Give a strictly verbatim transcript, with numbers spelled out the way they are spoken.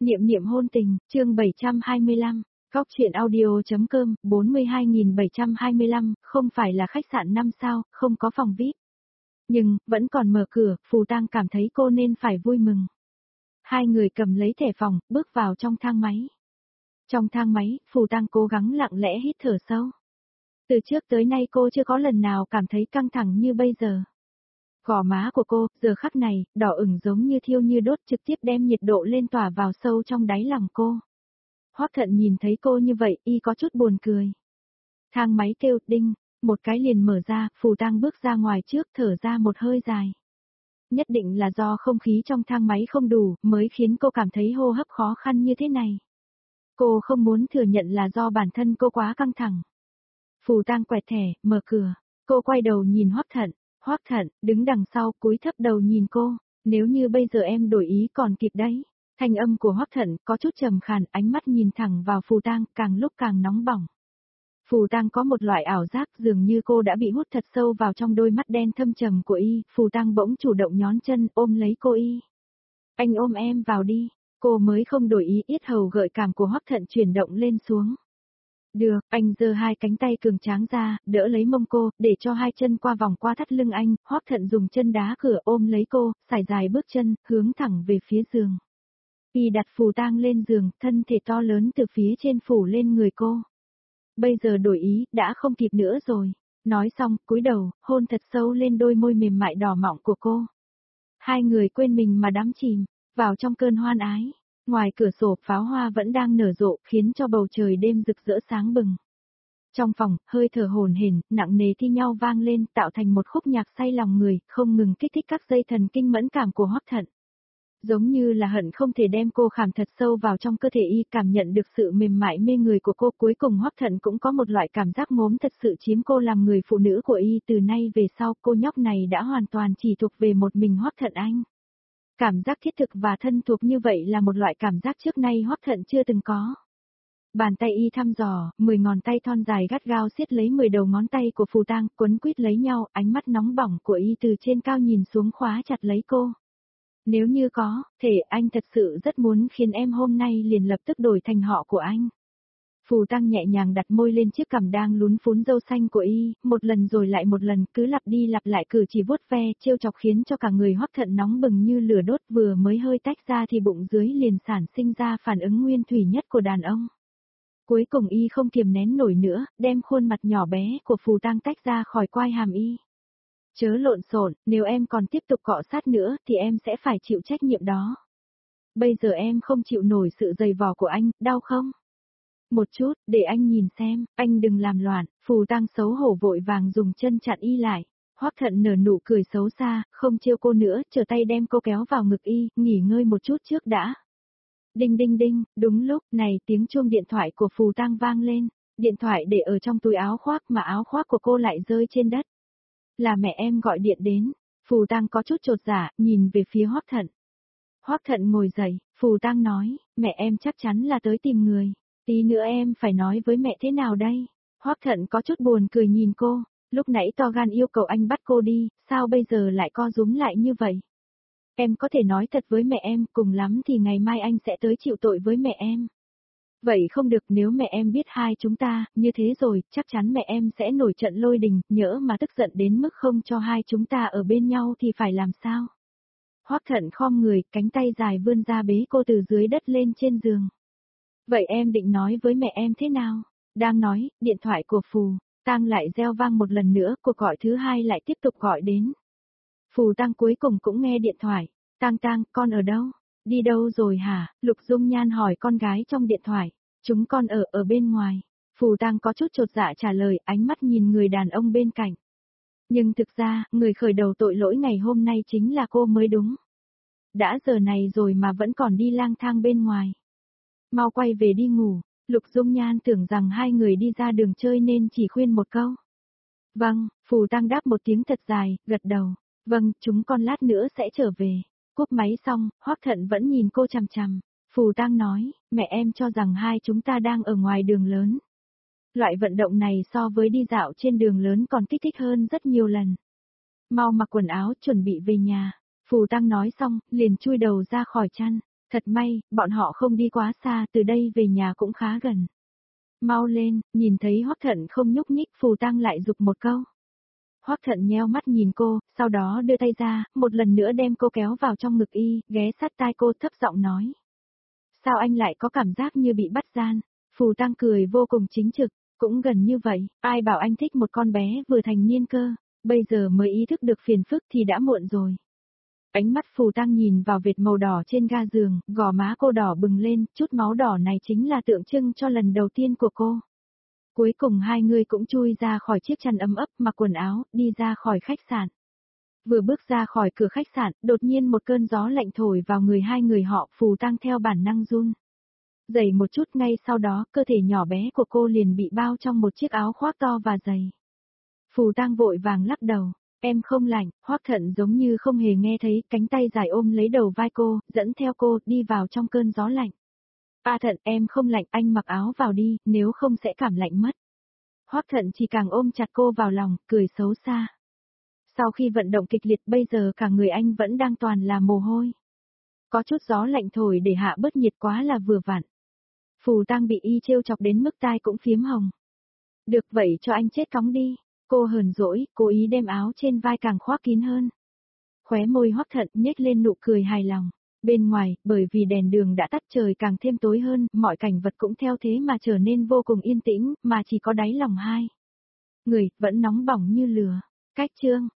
Niệm niệm hôn tình, chương bảy trăm hai mươi lăm, Góc truyện audio.com, bốn mươi hai nghìn bảy trăm hai mươi lăm, không phải là khách sạn năm sao, không có phòng vi ai pi. Nhưng, vẫn còn mở cửa, Phù Tang cảm thấy cô nên phải vui mừng. Hai người cầm lấy thẻ phòng, bước vào trong thang máy. Trong thang máy, Phù Tang cố gắng lặng lẽ hít thở sâu. Từ trước tới nay cô chưa có lần nào cảm thấy căng thẳng như bây giờ. Gò má của cô, giờ khắc này, đỏ ửng giống như thiêu như đốt, trực tiếp đem nhiệt độ lên tỏa vào sâu trong đáy lòng cô. Hoắc Thận nhìn thấy cô như vậy, y có chút buồn cười. Thang máy kêu đinh, một cái liền mở ra, Phù Tang bước ra ngoài trước, thở ra một hơi dài. Nhất định là do không khí trong thang máy không đủ, mới khiến cô cảm thấy hô hấp khó khăn như thế này. Cô không muốn thừa nhận là do bản thân cô quá căng thẳng. Phù Tang quẹt thẻ, mở cửa. Cô quay đầu nhìn Hoắc Thận. Hoắc Thận, đứng đằng sau, cúi thấp đầu nhìn cô. Nếu như bây giờ em đổi ý còn kịp đấy. Thanh âm của Hoắc Thận có chút trầm khàn, ánh mắt nhìn thẳng vào Phù Tang, càng lúc càng nóng bỏng. Phù Tang có một loại ảo giác dường như cô đã bị hút thật sâu vào trong đôi mắt đen thâm trầm của y. Phù Tang bỗng chủ động nhón chân ôm lấy cô y. Anh ôm em vào đi. Cô mới không đổi ý, yết hầu gợi cảm của Hoắc Thận chuyển động lên xuống. Được, anh giơ hai cánh tay cường tráng ra, đỡ lấy mông cô, để cho hai chân qua vòng qua thắt lưng anh. Hoắc Thận dùng chân đá cửa ôm lấy cô, sải dài bước chân, hướng thẳng về phía giường. Y đặt Phù Tang lên giường, thân thể to lớn từ phía trên phủ lên người cô. Bây giờ đổi ý, đã không kịp nữa rồi. Nói xong, cúi đầu, hôn thật sâu lên đôi môi mềm mại đỏ mọng của cô. Hai người quên mình mà đắm chìm, vào trong cơn hoan ái. Ngoài cửa sổ, pháo hoa vẫn đang nở rộ, khiến cho bầu trời đêm rực rỡ sáng bừng. Trong phòng, hơi thở hổn hển, nặng nề thi nhau vang lên, tạo thành một khúc nhạc say lòng người, không ngừng kích thích các dây thần kinh mẫn cảm của Hoắc Thận. Giống như là hận không thể đem cô khảm thật sâu vào trong cơ thể y, cảm nhận được sự mềm mại mê người của cô. Cuối cùng Hoắc Thận cũng có một loại cảm giác ngốm thật sự chiếm cô làm người phụ nữ của y. Từ nay về sau, cô nhóc này đã hoàn toàn chỉ thuộc về một mình Hoắc Thận anh. Cảm giác thiết thực và thân thuộc như vậy là một loại cảm giác trước nay Hoắc Thận chưa từng có. Bàn tay y thăm dò, mười ngón tay thon dài gắt gao siết lấy mười đầu ngón tay của Phù Tang, quấn quýt lấy nhau, ánh mắt nóng bỏng của y từ trên cao nhìn xuống khóa chặt lấy cô. Nếu như có, thể anh thật sự rất muốn khiến em hôm nay liền lập tức đổi thành họ của anh. Phù Tang nhẹ nhàng đặt môi lên chiếc cằm đang lún phún râu xanh của y, một lần rồi lại một lần, cứ lặp đi lặp lại cử chỉ vuốt ve, trêu chọc khiến cho cả người Hoắc Thận nóng bừng như lửa đốt, vừa mới hơi tách ra thì bụng dưới liền sản sinh ra phản ứng nguyên thủy nhất của đàn ông. Cuối cùng y không kiềm nén nổi nữa, đem khuôn mặt nhỏ bé của Phù Tang tách ra khỏi quai hàm y. Chớ lộn xộn, nếu em còn tiếp tục cọ sát nữa thì em sẽ phải chịu trách nhiệm đó. Bây giờ em không chịu nổi sự dày vò của anh, đau không? Một chút, để anh nhìn xem, anh đừng làm loạn. Phù Tang xấu hổ vội vàng dùng chân chặn y lại. Hoắc Thận nở nụ cười xấu xa, không trêu cô nữa, trở tay đem cô kéo vào ngực y, nghỉ ngơi một chút trước đã. Đinh đinh đinh, đúng lúc này tiếng chuông điện thoại của Phù Tang vang lên. Điện thoại để ở trong túi áo khoác mà áo khoác của cô lại rơi trên đất. Là mẹ em gọi điện đến. Phù Tang có chút chột dạ, nhìn về phía Hoắc Thận. Hoắc Thận ngồi dậy, Phù Tang nói, mẹ em chắc chắn là tới tìm người. Tí nữa em phải nói với mẹ thế nào đây? Hoắc Thận có chút buồn cười nhìn cô, lúc nãy to gan yêu cầu anh bắt cô đi, sao bây giờ lại co rúm lại như vậy? Em có thể nói thật với mẹ em, cùng lắm thì ngày mai anh sẽ tới chịu tội với mẹ em. Vậy không được, nếu mẹ em biết hai chúng ta, như thế rồi, chắc chắn mẹ em sẽ nổi trận lôi đình, nhỡ mà tức giận đến mức không cho hai chúng ta ở bên nhau thì phải làm sao? Hoắc Thận khom người, cánh tay dài vươn ra bế cô từ dưới đất lên trên giường. Vậy em định nói với mẹ em thế nào? Đang nói, điện thoại của Phù Tang lại reo vang một lần nữa, cuộc gọi thứ hai lại tiếp tục gọi đến. Phù Tang cuối cùng cũng nghe điện thoại. Tang Tang, con ở đâu? Đi đâu rồi hả? Lục Dung Nhan hỏi con gái trong điện thoại. Chúng con ở ở bên ngoài. Phù Tang có chút chột dạ trả lời, ánh mắt nhìn người đàn ông bên cạnh. Nhưng thực ra, người khởi đầu tội lỗi ngày hôm nay chính là cô mới đúng. Đã giờ này rồi mà vẫn còn đi lang thang bên ngoài. Mau quay về đi ngủ. Lục Dung Nhan tưởng rằng hai người đi ra đường chơi nên chỉ khuyên một câu. Vâng, Phù Tang đáp một tiếng thật dài, gật đầu. Vâng, chúng con lát nữa sẽ trở về. Cúp máy xong, Hoắc Thận vẫn nhìn cô chằm chằm. Phù Tang nói, mẹ em cho rằng hai chúng ta đang ở ngoài đường lớn. Loại vận động này so với đi dạo trên đường lớn còn kích thích hơn rất nhiều lần. Mau mặc quần áo chuẩn bị về nhà. Phù Tang nói xong, liền chui đầu ra khỏi chăn. Thật may, bọn họ không đi quá xa, từ đây về nhà cũng khá gần. Mau lên, nhìn thấy Hoắc Thận không nhúc nhích, Phù Tăng lại giục một câu. Hoắc Thận nheo mắt nhìn cô, sau đó đưa tay ra, một lần nữa đem cô kéo vào trong ngực y, ghé sát tai cô thấp giọng nói. Sao anh lại có cảm giác như bị bắt gian? Phù Tăng cười vô cùng chính trực, cũng gần như vậy, ai bảo anh thích một con bé vừa thành niên cơ, bây giờ mới ý thức được phiền phức thì đã muộn rồi. Ánh mắt Phù Tăng nhìn vào vệt màu đỏ trên ga giường, gò má cô đỏ bừng lên, chút máu đỏ này chính là tượng trưng cho lần đầu tiên của cô. Cuối cùng hai người cũng chui ra khỏi chiếc chăn ấm ấp, mặc quần áo, đi ra khỏi khách sạn. Vừa bước ra khỏi cửa khách sạn, đột nhiên một cơn gió lạnh thổi vào người hai người họ, Phù Tăng theo bản năng run. Dày một chút, ngay sau đó, cơ thể nhỏ bé của cô liền bị bao trong một chiếc áo khoác to và dày. Phù Tăng vội vàng lắc đầu, em không lạnh. Hoắc Thận giống như không hề nghe thấy, cánh tay dài ôm lấy đầu vai cô, dẫn theo cô, đi vào trong cơn gió lạnh. A Thận, em không lạnh, anh mặc áo vào đi, nếu không sẽ cảm lạnh mất. Hoắc Thận chỉ càng ôm chặt cô vào lòng, cười xấu xa. Sau khi vận động kịch liệt, bây giờ cả người anh vẫn đang toàn là mồ hôi. Có chút gió lạnh thổi để hạ bớt nhiệt quá là vừa vặn. Phù Tăng bị y trêu chọc đến mức tai cũng phiếm hồng. Được vậy cho anh chết cóng đi. Cô hờn dỗi, cố ý đem áo trên vai càng khoác kín hơn. Khóe môi Hoắc Thận nhếch lên nụ cười hài lòng. Bên ngoài, bởi vì đèn đường đã tắt trời càng thêm tối hơn, mọi cảnh vật cũng theo thế mà trở nên vô cùng yên tĩnh, mà chỉ có đáy lòng hai người, vẫn nóng bỏng như lửa. Cách chương